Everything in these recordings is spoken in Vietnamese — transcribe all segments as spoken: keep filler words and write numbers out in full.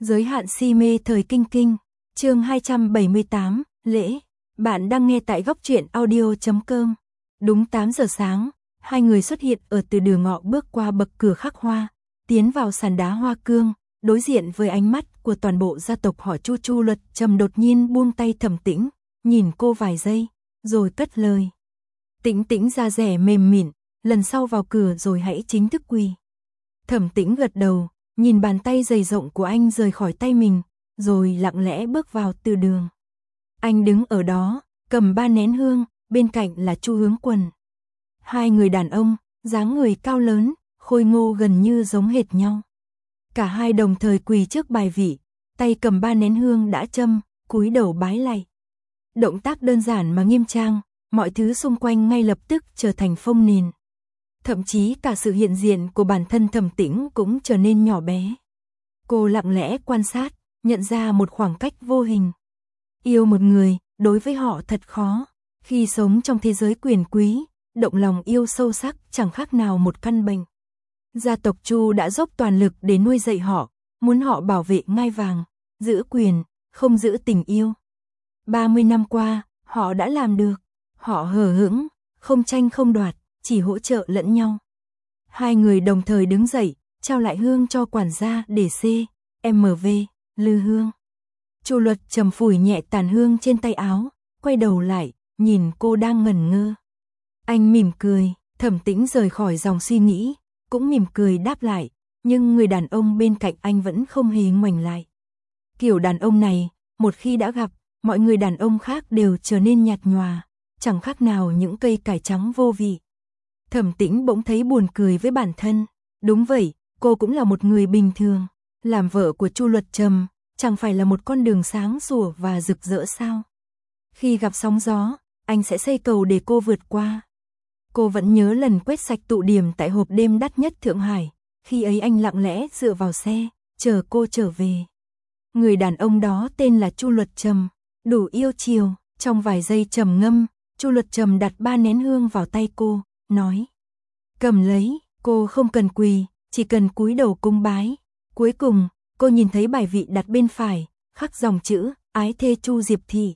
Giới hạn si mê thời kinh kinh, chương hai trăm bảy mươi tám, lễ. Bạn đang nghe tại góc truyện audio chấm com. Đúng tám giờ sáng, hai người xuất hiện ở từ đường ngọ bước qua bậc cửa khắc hoa, tiến vào sàn đá hoa cương, đối diện với ánh mắt của toàn bộ gia tộc họ Chu. Chu Luật Trầm đột nhiên buông tay Thẩm Tĩnh, nhìn cô vài giây, rồi cất lời. Tĩnh Tĩnh da dẻ mềm mịn, lần sau vào cửa rồi hãy chính thức quỳ. Thẩm Tĩnh gật đầu, nhìn bàn tay dày rộng của anh rời khỏi tay mình, rồi lặng lẽ bước vào từ đường. Anh đứng ở đó, cầm ba nén hương, bên cạnh là Chu Hướng Quân. Hai người đàn ông, dáng người cao lớn, khôi ngô gần như giống hệt nhau. Cả hai đồng thời quỳ trước bài vị, tay cầm ba nén hương đã châm, cúi đầu bái lạy. Động tác đơn giản mà nghiêm trang, mọi thứ xung quanh ngay lập tức trở thành phông nền. Thậm chí cả sự hiện diện của bản thân Thẩm Tĩnh cũng trở nên nhỏ bé. Cô lặng lẽ quan sát, nhận ra một khoảng cách vô hình. Yêu một người, đối với họ thật khó. Khi sống trong thế giới quyền quý, động lòng yêu sâu sắc chẳng khác nào một căn bệnh. Gia tộc Chu đã dốc toàn lực để nuôi dạy họ, muốn họ bảo vệ ngai vàng, giữ quyền, không giữ tình yêu. ba mươi năm qua, họ đã làm được. Họ hờ hững, không tranh không đoạt, chỉ hỗ trợ lẫn nhau. Hai người đồng thời đứng dậy, trao lại hương cho quản gia để C, M V, lư hương. Chu Luật Trầm phủi nhẹ tàn hương trên tay áo, quay đầu lại, nhìn cô đang ngẩn ngơ. Anh mỉm cười, Thẩm Tĩnh rời khỏi dòng suy nghĩ, cũng mỉm cười đáp lại, nhưng người đàn ông bên cạnh anh vẫn không hề ngoảnh lại. Kiểu đàn ông này, một khi đã gặp, mọi người đàn ông khác đều trở nên nhạt nhòa, chẳng khác nào những cây cải trắng vô vị. Thẩm Tĩnh bỗng thấy buồn cười với bản thân. Đúng vậy, cô cũng là một người bình thường. Làm vợ của Chu Luật Trầm, chẳng phải là một con đường sáng sủa và rực rỡ sao? Khi gặp sóng gió, anh sẽ xây cầu để cô vượt qua. Cô vẫn nhớ lần quét sạch tụ điểm tại hộp đêm đắt nhất Thượng Hải. Khi ấy anh lặng lẽ dựa vào xe, chờ cô trở về. Người đàn ông đó tên là Chu Luật Trầm, đủ yêu chiều. Trong vài giây trầm ngâm, Chu Luật Trầm đặt ba nén hương vào tay cô, nói. Cầm lấy, cô không cần quỳ, chỉ cần cúi đầu cung bái. Cuối cùng, cô nhìn thấy bài vị đặt bên phải, khắc dòng chữ, ái thê Chu Diệp Thị.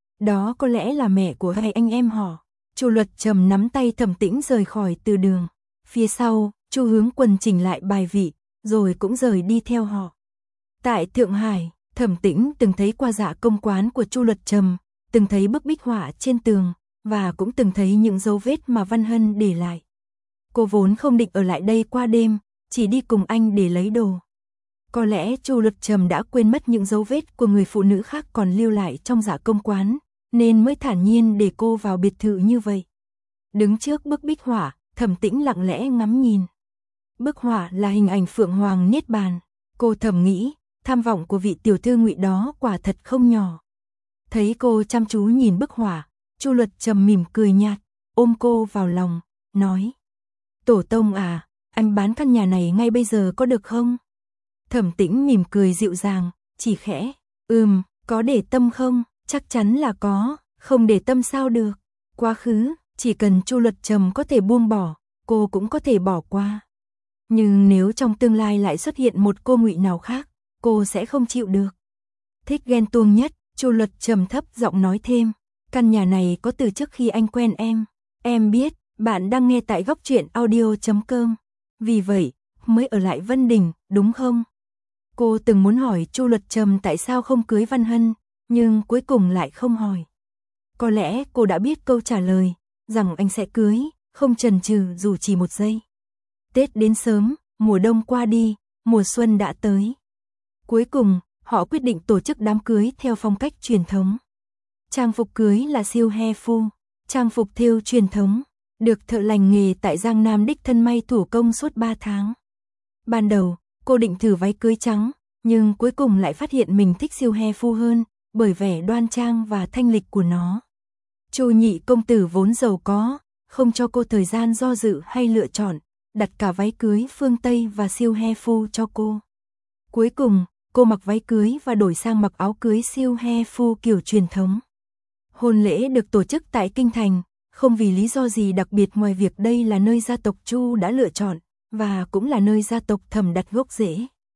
Đó có lẽ là mẹ của hai anh em họ. Chu Luật Trầm nắm tay Thẩm Tĩnh rời khỏi từ đường. Phía sau, Chu Hướng Quân chỉnh lại bài vị, rồi cũng rời đi theo họ. Tại Thượng Hải, Thẩm Tĩnh từng thấy qua dạ công quán của Chu Luật Trầm, từng thấy bức bích họa trên tường, và cũng từng thấy những dấu vết mà Văn Hân để lại. Cô vốn không định ở lại đây qua đêm, chỉ đi cùng anh để lấy đồ. Có lẽ Chu Luật Trầm đã quên mất những dấu vết của người phụ nữ khác còn lưu lại trong dạ công quán, nên mới thản nhiên để cô vào biệt thự như vậy. Đứng trước bức bích họa, Thẩm Tĩnh lặng lẽ ngắm nhìn. Bức họa là hình ảnh Phượng Hoàng Niết Bàn. Cô thầm nghĩ, tham vọng của vị tiểu thư Ngụy đó quả thật không nhỏ. Thấy cô chăm chú nhìn bức họa, Chu Luật Trầm mỉm cười nhạt, ôm cô vào lòng, nói. Tổ tông à, anh bán căn nhà này ngay bây giờ có được không? Thẩm Tĩnh mỉm cười dịu dàng, chỉ khẽ, ừm, có để tâm không? Chắc chắn là có, không để tâm sao được. Quá khứ, chỉ cần Chu Luật Trầm có thể buông bỏ, cô cũng có thể bỏ qua. Nhưng nếu trong tương lai lại xuất hiện một cô Ngụy nào khác, cô sẽ không chịu được. Thích ghen tuông nhất, Chu Luật Trầm thấp giọng nói thêm, căn nhà này có từ trước khi anh quen em. Em biết, bạn đang nghe tại góc truyện audio chấm com. Vì vậy, mới ở lại Vân Đình, đúng không? Cô từng muốn hỏi Chu Luật Trầm tại sao không cưới Văn Hân, nhưng cuối cùng lại không hỏi. Có lẽ cô đã biết câu trả lời, rằng anh sẽ cưới, không chần chừ dù chỉ một giây. Tết đến sớm, mùa đông qua đi, mùa xuân đã tới. Cuối cùng, họ quyết định tổ chức đám cưới theo phong cách truyền thống. Trang phục cưới là siêu he phu, trang phục thêu truyền thống, được thợ lành nghề tại Giang Nam đích thân may thủ công suốt ba tháng. Ban đầu, cô định thử váy cưới trắng, nhưng cuối cùng lại phát hiện mình thích siêu he phu hơn, bởi vẻ đoan trang và thanh lịch của nó. Chu nhị công tử vốn giàu có, không cho cô thời gian do dự hay lựa chọn, đặt cả váy cưới phương Tây và siêu he phu cho cô. Cuối cùng, cô mặc váy cưới và đổi sang mặc áo cưới siêu he phu kiểu truyền thống. Hôn lễ được tổ chức tại Kinh Thành, không vì lý do gì đặc biệt ngoài việc đây là nơi gia tộc Chu đã lựa chọn, và cũng là nơi gia tộc Thẩm đặt gốc rễ.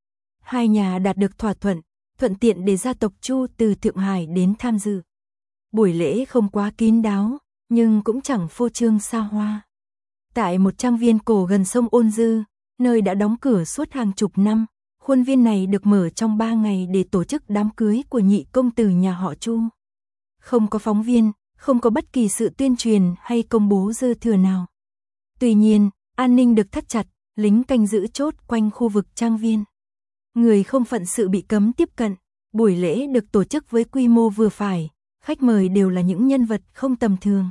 Hai nhà đạt được thỏa thuận, thuận tiện để gia tộc Chu từ Thượng Hải đến tham dự. Buổi lễ không quá kín đáo, nhưng cũng chẳng phô trương xa hoa. Tại một trang viên cổ gần sông Ôn Dư, nơi đã đóng cửa suốt hàng chục năm, khuôn viên này được mở trong ba ngày để tổ chức đám cưới của nhị công tử nhà họ Chu. Không có phóng viên, không có bất kỳ sự tuyên truyền hay công bố dư thừa nào. Tuy nhiên, an ninh được thắt chặt, lính canh giữ chốt quanh khu vực trang viên. Người không phận sự bị cấm tiếp cận. Buổi lễ được tổ chức với quy mô vừa phải, khách mời đều là những nhân vật không tầm thường.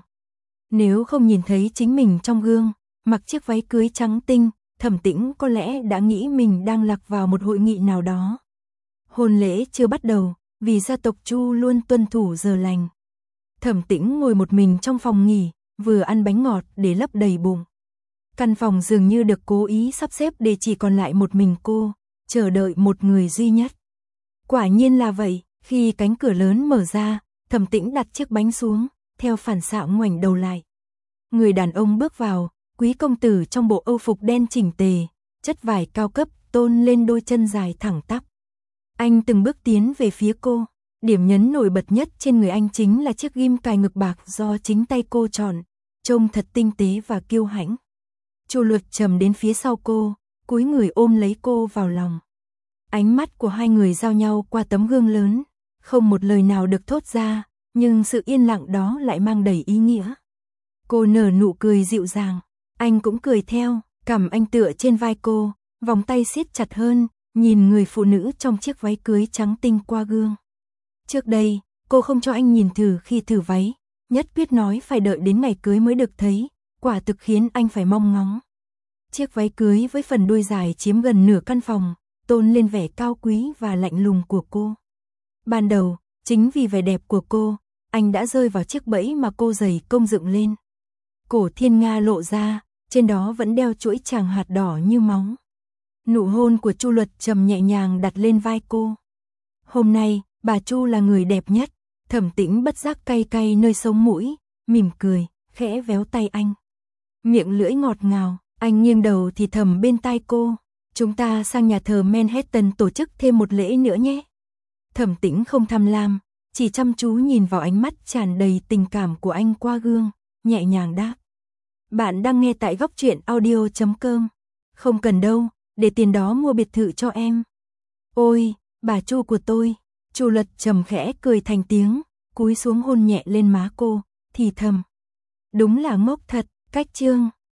Nếu không nhìn thấy chính mình trong gương, mặc chiếc váy cưới trắng tinh, Thẩm Tĩnh có lẽ đã nghĩ mình đang lạc vào một hội nghị nào đó. Hôn lễ chưa bắt đầu, vì gia tộc Chu luôn tuân thủ giờ lành. Thẩm Tĩnh ngồi một mình trong phòng nghỉ, vừa ăn bánh ngọt để lấp đầy bụng. Căn phòng dường như được cố ý sắp xếp để chỉ còn lại một mình cô, chờ đợi một người duy nhất. Quả nhiên là vậy, khi cánh cửa lớn mở ra, Thẩm Tĩnh đặt chiếc bánh xuống, theo phản xạ ngoảnh đầu lại. Người đàn ông bước vào, quý công tử trong bộ âu phục đen chỉnh tề, chất vải cao cấp tôn lên đôi chân dài thẳng tắp. Anh từng bước tiến về phía cô, điểm nhấn nổi bật nhất trên người anh chính là chiếc ghim cài ngực bạc do chính tay cô chọn, trông thật tinh tế và kiêu hãnh. Chu Luật Trầm đến phía sau cô, cúi người ôm lấy cô vào lòng. Ánh mắt của hai người giao nhau qua tấm gương lớn, không một lời nào được thốt ra, nhưng sự yên lặng đó lại mang đầy ý nghĩa. Cô nở nụ cười dịu dàng, anh cũng cười theo, cằm anh tựa trên vai cô, vòng tay siết chặt hơn, nhìn người phụ nữ trong chiếc váy cưới trắng tinh qua gương. Trước đây, cô không cho anh nhìn thử khi thử váy, nhất quyết nói phải đợi đến ngày cưới mới được thấy, quả thực khiến anh phải mong ngóng. Chiếc váy cưới với phần đuôi dài chiếm gần nửa căn phòng, tôn lên vẻ cao quý và lạnh lùng của cô. Ban đầu, chính vì vẻ đẹp của cô, anh đã rơi vào chiếc bẫy mà cô dày công dựng lên. Cổ thiên nga lộ ra, trên đó vẫn đeo chuỗi chàng hạt đỏ như máu. Nụ hôn của Chu Luật Trầm nhẹ nhàng đặt lên vai cô. Hôm nay, bà Chu là người đẹp nhất. Thẩm Tĩnh bất giác cay cay nơi sống mũi, mỉm cười, khẽ véo tay anh. Miệng lưỡi ngọt ngào, anh nghiêng đầu thì thầm bên tai cô. Chúng ta sang nhà thờ Manhattan tổ chức thêm một lễ nữa nhé. Thẩm Tĩnh không tham lam, chỉ chăm chú nhìn vào ánh mắt tràn đầy tình cảm của anh qua gương, nhẹ nhàng đáp. Bạn đang nghe tại góc truyện audio chấm com. Không cần đâu, để tiền đó mua biệt thự cho em. Ôi, bà Chu của tôi. Chu Luật Trầm khẽ cười thành tiếng, cúi xuống hôn nhẹ lên má cô, thì thầm. Đúng là ngốc thật, cách chương.